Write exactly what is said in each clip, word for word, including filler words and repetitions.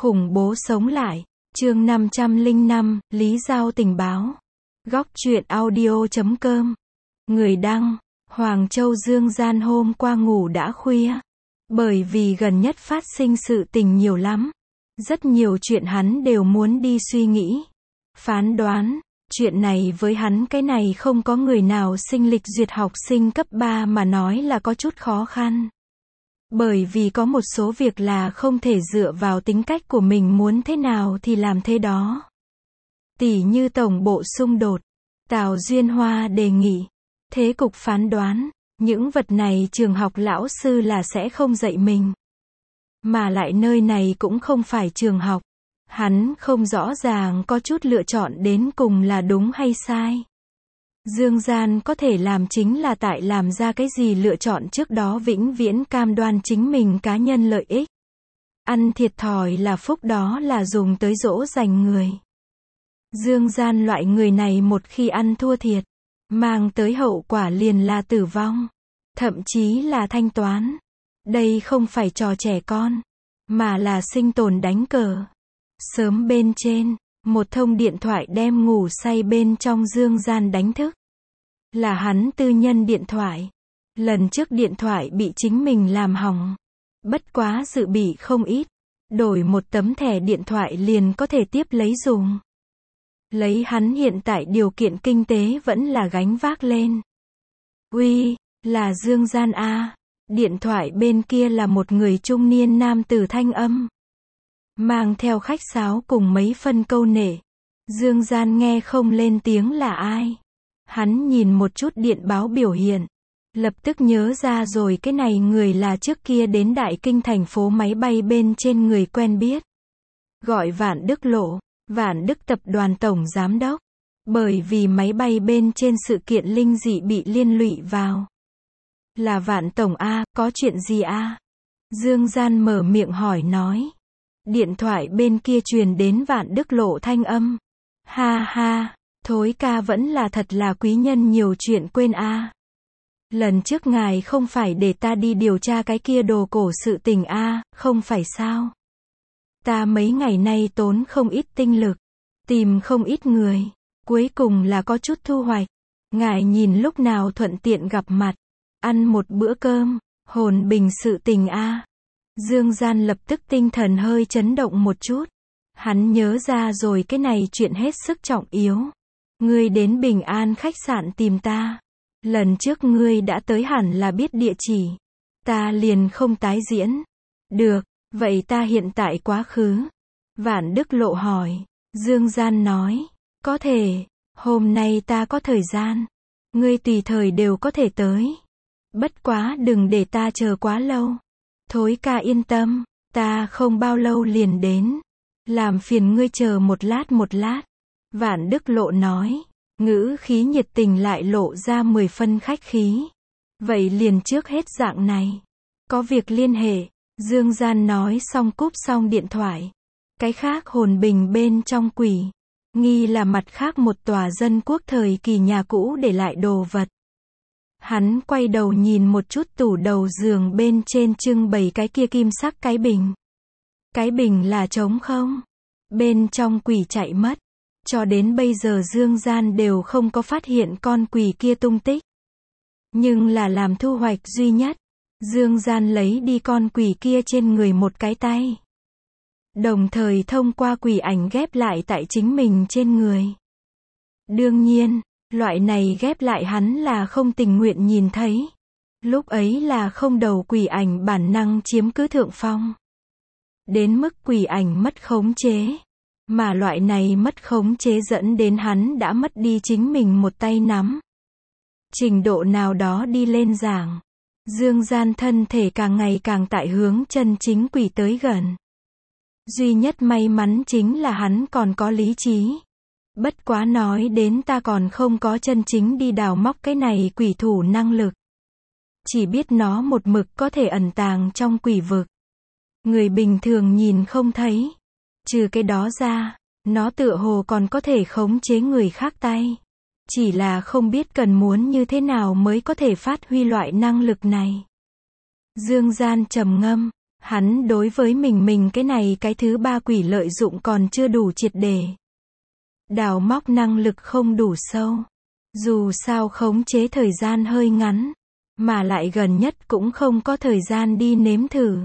Khủng bố sống lại. Chương năm trăm lẻ năm, Lý Giao tình báo. Góc truyện audio chấm com. Người đăng, Hoàng Châu Dương Gian hôm qua ngủ đã khuya. Bởi vì gần nhất phát sinh sự tình nhiều lắm. Rất nhiều chuyện hắn đều muốn đi suy nghĩ, phán đoán. Chuyện này với hắn cái này không có người nào sinh lịch duyệt học sinh cấp ba mà nói là có chút khó khăn. Bởi vì có một số việc là không thể dựa vào tính cách của mình muốn thế nào thì làm thế đó. Tỉ như tổng bộ xung đột, Tào Duyên Hoa đề nghị, thế cục phán đoán, những vật này trường học lão sư là sẽ không dạy mình. Mà lại nơi này cũng không phải trường học. Hắn không rõ ràng có chút lựa chọn đến cùng là đúng hay sai. Dương Gian có thể làm chính là tại làm ra cái gì lựa chọn trước đó vĩnh viễn cam đoan chính mình cá nhân lợi ích. Ăn thiệt thòi là phúc, đó là dùng tới dỗ dành người. Dương Gian loại người này một khi ăn thua thiệt, mang tới hậu quả liền là tử vong, thậm chí là thanh toán. Đây không phải trò trẻ con, mà là sinh tồn đánh cờ. Sớm bên trên, một thông điện thoại đem ngủ say bên trong Dương Gian đánh thức. Là hắn tư nhân điện thoại. Lần trước điện thoại bị chính mình làm hỏng. Bất quá dự bị không ít. Đổi một tấm thẻ điện thoại liền có thể tiếp lấy dùng. Lấy hắn hiện tại điều kiện kinh tế vẫn là gánh vác lên. Uy, là Dương Gian a. Điện thoại bên kia là một người trung niên nam tử thanh âm. Mang theo khách sáo cùng mấy phân câu nệ. Dương Gian nghe không lên tiếng là ai. Hắn nhìn một chút điện báo biểu hiện. Lập tức nhớ ra rồi, cái này người là trước kia đến Đại Kinh thành phố máy bay bên trên người quen biết. Gọi Vạn Đức Lộ, Vạn Đức tập đoàn tổng giám đốc. Bởi vì máy bay bên trên sự kiện linh dị bị liên lụy vào. Là Vạn tổng a, có chuyện gì a? Dương Gian mở miệng hỏi nói. Điện thoại bên kia truyền đến Vạn Đức Lộ thanh âm. Ha ha, thối ca vẫn là thật là quý nhân nhiều chuyện quên a. Lần trước ngài không phải để ta đi điều tra cái kia đồ cổ sự tình a, không phải sao? Ta mấy ngày nay tốn không ít tinh lực, tìm không ít người, cuối cùng là có chút thu hoạch. Ngài nhìn lúc nào thuận tiện gặp mặt, ăn một bữa cơm, hồn bình sự tình a. Dương Gian lập tức tinh thần hơi chấn động một chút. Hắn nhớ ra rồi, cái này chuyện hết sức trọng yếu. Ngươi đến Bình An khách sạn tìm ta. Lần trước ngươi đã tới hẳn là biết địa chỉ. Ta liền không tái diễn. Được, vậy ta hiện tại quá khứ. Vạn Đức Lộ hỏi. Dương Gian nói. Có thể, hôm nay ta có thời gian. Ngươi tùy thời đều có thể tới. Bất quá đừng để ta chờ quá lâu. Thối ca yên tâm, ta không bao lâu liền đến. Làm phiền ngươi chờ một lát một lát. Vạn Đức Lộ nói. Ngữ khí nhiệt tình lại lộ ra mười phân khách khí. Vậy liền trước hết dạng này. Có việc liên hệ. Dương Gian nói xong cúp xong điện thoại. Cái khác hồn bình bên trong quỷ. Nghi là mặt khác một tòa dân quốc thời kỳ nhà cũ để lại đồ vật. Hắn quay đầu nhìn một chút tủ đầu giường bên trên trưng bày cái kia kim sắc cái bình. Cái bình là trống không. Bên trong quỷ chạy mất. Cho đến bây giờ Dương Gian đều không có phát hiện con quỷ kia tung tích. Nhưng là làm thu hoạch duy nhất. Dương Gian lấy đi con quỷ kia trên người một cái tay. Đồng thời thông qua quỷ ảnh ghép lại tại chính mình trên người. Đương nhiên, loại này ghép lại hắn là không tình nguyện nhìn thấy. Lúc ấy là không đầu quỷ ảnh bản năng chiếm cứ thượng phong. Đến mức quỷ ảnh mất khống chế. Mà loại này mất khống chế dẫn đến hắn đã mất đi chính mình một tay nắm. Trình độ nào đó đi lên giảng. Dương Gian thân thể càng ngày càng tại hướng chân chính quỷ tới gần. Duy nhất may mắn chính là hắn còn có lý trí. Bất quá nói đến ta còn không có chân chính đi đào móc cái này quỷ thủ năng lực. Chỉ biết nó một mực có thể ẩn tàng trong quỷ vực. Người bình thường nhìn không thấy. Trừ cái đó ra, nó tựa hồ còn có thể khống chế người khác tay. Chỉ là không biết cần muốn như thế nào mới có thể phát huy loại năng lực này. Dương Gian trầm ngâm, Hắn đối với mình mình cái này cái thứ ba quỷ lợi dụng còn chưa đủ triệt để. Đào móc năng lực không đủ sâu. Dù sao khống chế thời gian hơi ngắn, mà lại gần nhất cũng không có thời gian đi nếm thử.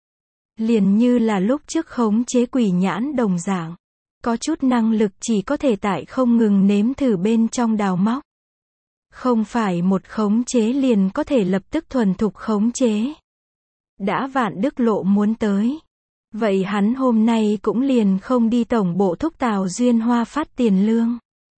Liền như là lúc trước khống chế quỷ nhãn đồng dạng. Có chút năng lực chỉ có thể tại không ngừng nếm thử bên trong đào móc. Không phải một khống chế liền có thể lập tức thuần thục khống chế. Đã Vạn Đức Lộ muốn tới. Vậy hắn hôm nay cũng liền không đi tổng bộ thúc Tào Duyên Hoa phát tiền lương.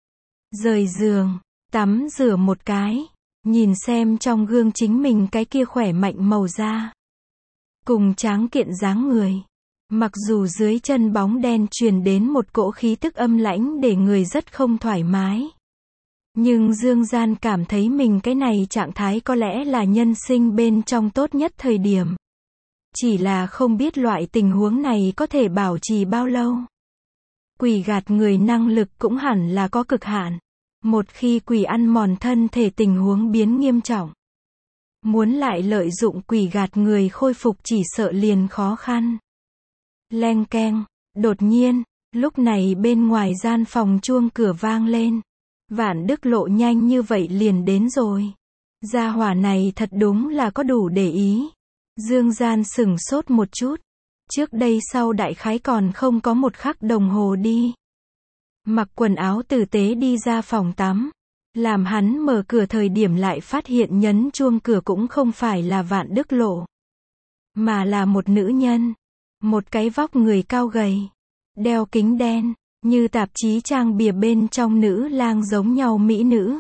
Rời giường, tắm rửa một cái, nhìn xem trong gương chính mình cái kia khỏe mạnh màu da. Cùng tráng kiện dáng người. Mặc dù dưới chân bóng đen truyền đến một cỗ khí tức âm lãnh để người rất không thoải mái. Nhưng Dương Gian cảm thấy mình cái này trạng thái có lẽ là nhân sinh bên trong tốt nhất thời điểm. Chỉ là không biết loại tình huống này có thể bảo trì bao lâu. Quỷ gạt người năng lực cũng hẳn là có cực hạn. Một khi quỷ ăn mòn thân thể tình huống biến nghiêm trọng. Muốn lại lợi dụng quỷ gạt người khôi phục chỉ sợ liền khó khăn. Leng keng, đột nhiên, lúc này bên ngoài gian phòng chuông cửa vang lên. Vạn Đức Lộ nhanh như vậy liền đến rồi. Gia hỏa này thật đúng là có đủ để ý. Dương Gian sửng sốt một chút. Trước đây sau đại khái còn không có một khắc đồng hồ đi. Mặc quần áo tử tế đi ra phòng tắm. Làm hắn mở cửa thời điểm lại phát hiện nhấn chuông cửa cũng không phải là Vạn Đức Lộ. Mà là một nữ nhân. Một cái vóc người cao gầy. Đeo kính đen. Như tạp chí trang bìa bên trong nữ lang giống nhau mỹ nữ.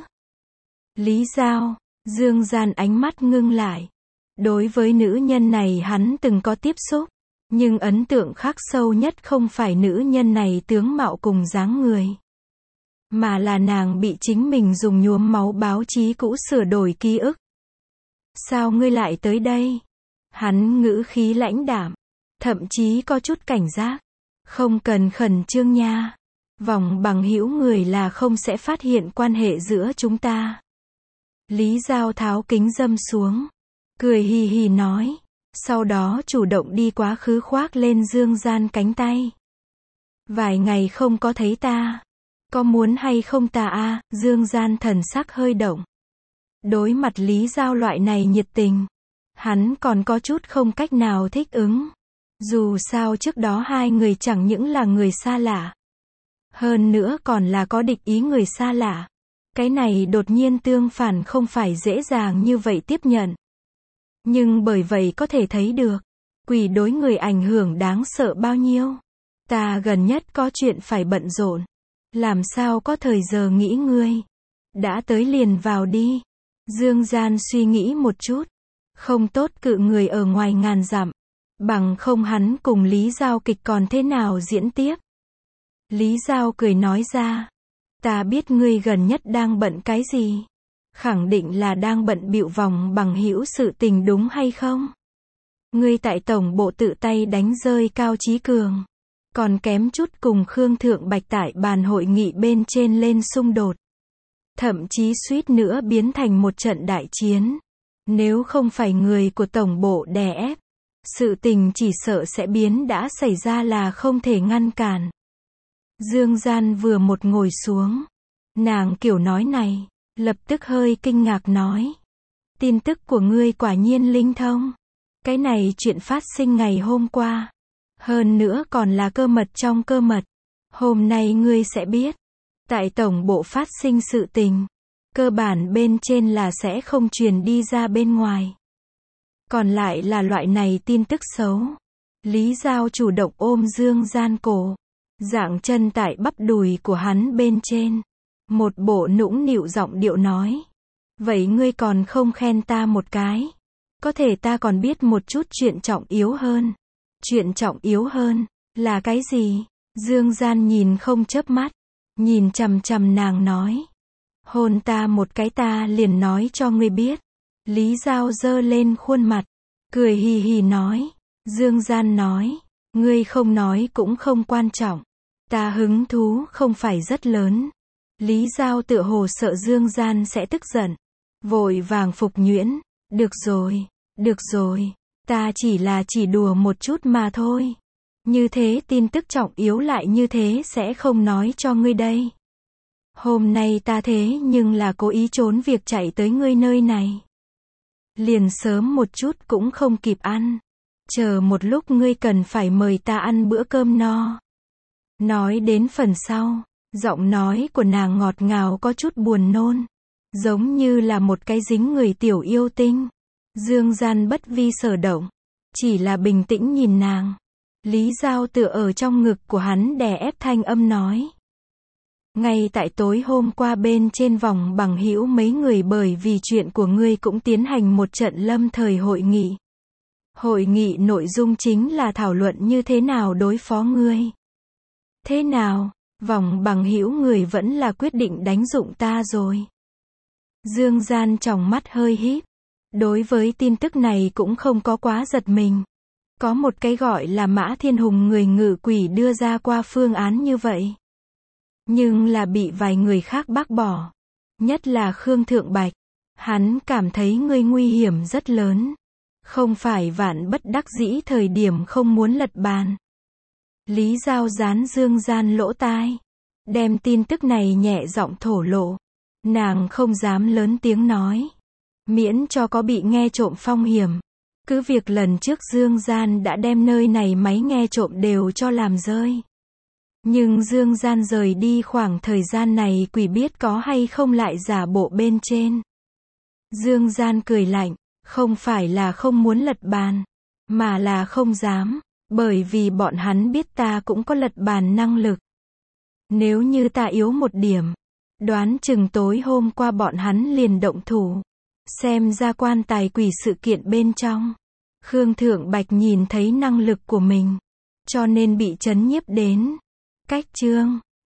Lý Giao. Dương Gian ánh mắt ngưng lại. Đối với nữ nhân này hắn từng có tiếp xúc. Nhưng ấn tượng khắc sâu nhất không phải nữ nhân này tướng mạo cùng dáng người. Mà là nàng bị chính mình dùng nhuốm máu báo chí cũ sửa đổi ký ức. Sao ngươi lại tới đây? Hắn ngữ khí lãnh đạm. Thậm chí có chút cảnh giác. Không cần khẩn trương nha. Vòng bằng hữu người là không sẽ phát hiện quan hệ giữa chúng ta. Lý Giao tháo kính dâm xuống. Cười hì hì nói. Sau đó chủ động đi quá khứ khoác lên Dương Gian cánh tay. Vài ngày không có thấy ta. Có muốn hay không ta a? Dương Gian thần sắc hơi động. Đối mặt Lý Giao loại này nhiệt tình. Hắn còn có chút không cách nào thích ứng. Dù sao trước đó hai người chẳng những là người xa lạ. Hơn nữa còn là có địch ý người xa lạ. Cái này đột nhiên tương phản không phải dễ dàng như vậy tiếp nhận. Nhưng bởi vậy có thể thấy được. Quỷ đối người ảnh hưởng đáng sợ bao nhiêu. Ta gần nhất có chuyện phải bận rộn. Làm sao có thời giờ nghĩ ngươi. Đã tới liền vào đi. Dương Gian suy nghĩ một chút. Không tốt cự người ở ngoài ngàn dặm. Bằng không hắn cùng Lý Giao kịch còn thế nào diễn tiếp. Lý Giao cười nói ra. Ta biết ngươi gần nhất đang bận cái gì. Khẳng định là đang bận bịu vòng bằng hữu sự tình đúng hay không? Ngươi tại tổng bộ tự tay đánh rơi Cao Chí Cường. Còn kém chút cùng Khương Thượng Bạch tại bàn hội nghị bên trên lên xung đột. Thậm chí suýt nữa biến thành một trận đại chiến. Nếu không phải người của tổng bộ đè ép. Sự tình chỉ sợ sẽ biến đã xảy ra là không thể ngăn cản. Dương Gian vừa một ngồi xuống. Nàng kiểu nói này. Lập tức hơi kinh ngạc nói. Tin tức của ngươi quả nhiên linh thông. Cái này chuyện phát sinh ngày hôm qua. Hơn nữa còn là cơ mật trong cơ mật. Hôm nay ngươi sẽ biết. Tại tổng bộ phát sinh sự tình. Cơ bản bên trên là sẽ không truyền đi ra bên ngoài. Còn lại là loại này tin tức xấu. Lý Giao chủ động ôm Dương Gian cổ. Dạng chân tại bắp đùi của hắn bên trên. Một bộ nũng nịu giọng điệu nói. Vậy ngươi còn không khen ta một cái. Có thể ta còn biết một chút chuyện trọng yếu hơn. Chuyện trọng yếu hơn. Là cái gì? Dương Gian nhìn không chớp mắt. Nhìn chằm chằm nàng nói. Hôn ta một cái ta liền nói cho ngươi biết. Lý Giao giơ lên khuôn mặt. Cười hì hì nói. Dương Gian nói. Ngươi không nói cũng không quan trọng. Ta hứng thú không phải rất lớn. Lý Giao tựa hồ sợ Dương Gian sẽ tức giận. Vội vàng phục nhuyễn. Được rồi, được rồi. Ta chỉ là chỉ đùa một chút mà thôi. Như thế tin tức trọng yếu lại như thế sẽ không nói cho ngươi đây. Hôm nay ta thế nhưng là cố ý trốn việc chạy tới ngươi nơi này. Liền sớm một chút cũng không kịp ăn. Chờ một lúc ngươi cần phải mời ta ăn bữa cơm no. Nói đến phần sau, giọng nói của nàng ngọt ngào có chút buồn nôn. Giống như là một cái dính người tiểu yêu tinh. Dương Gian bất vi sở động. Chỉ là bình tĩnh nhìn nàng. Lý Giao tựa ở trong ngực của hắn đè ép thanh âm nói. Ngay tại tối hôm qua bên trên vòng bằng hữu mấy người bởi vì chuyện của ngươi cũng tiến hành một trận lâm thời hội nghị. Hội nghị nội dung chính là thảo luận như thế nào đối phó ngươi. Thế nào, vòng bằng hữu người vẫn là quyết định đánh dụng ta rồi. Dương Gian tròng mắt hơi híp. Đối với tin tức này cũng không có quá giật mình. Có một cái gọi là Mã Thiên Hùng người ngự quỷ đưa ra qua phương án như vậy. Nhưng là bị vài người khác bác bỏ. Nhất là Khương Thượng Bạch. Hắn cảm thấy ngươi nguy hiểm rất lớn. Không phải vạn bất đắc dĩ thời điểm không muốn lật bàn. Lý Giao dán Dương Gian lỗ tai. Đem tin tức này nhẹ giọng thổ lộ. Nàng không dám lớn tiếng nói. Miễn cho có bị nghe trộm phong hiểm. Cứ việc lần trước Dương Gian đã đem nơi này máy nghe trộm đều cho làm rơi. Nhưng Dương Gian rời đi khoảng thời gian này quỷ biết có hay không lại giả bộ bên trên. Dương Gian cười lạnh, không phải là không muốn lật bàn, mà là không dám, bởi vì bọn hắn biết ta cũng có lật bàn năng lực. Nếu như ta yếu một điểm, đoán chừng tối hôm qua bọn hắn liền động thủ. Xem ra quan tài quỷ sự kiện bên trong, Khương Thượng Bạch nhìn thấy năng lực của mình, cho nên bị chấn nhiếp đến. Cách chương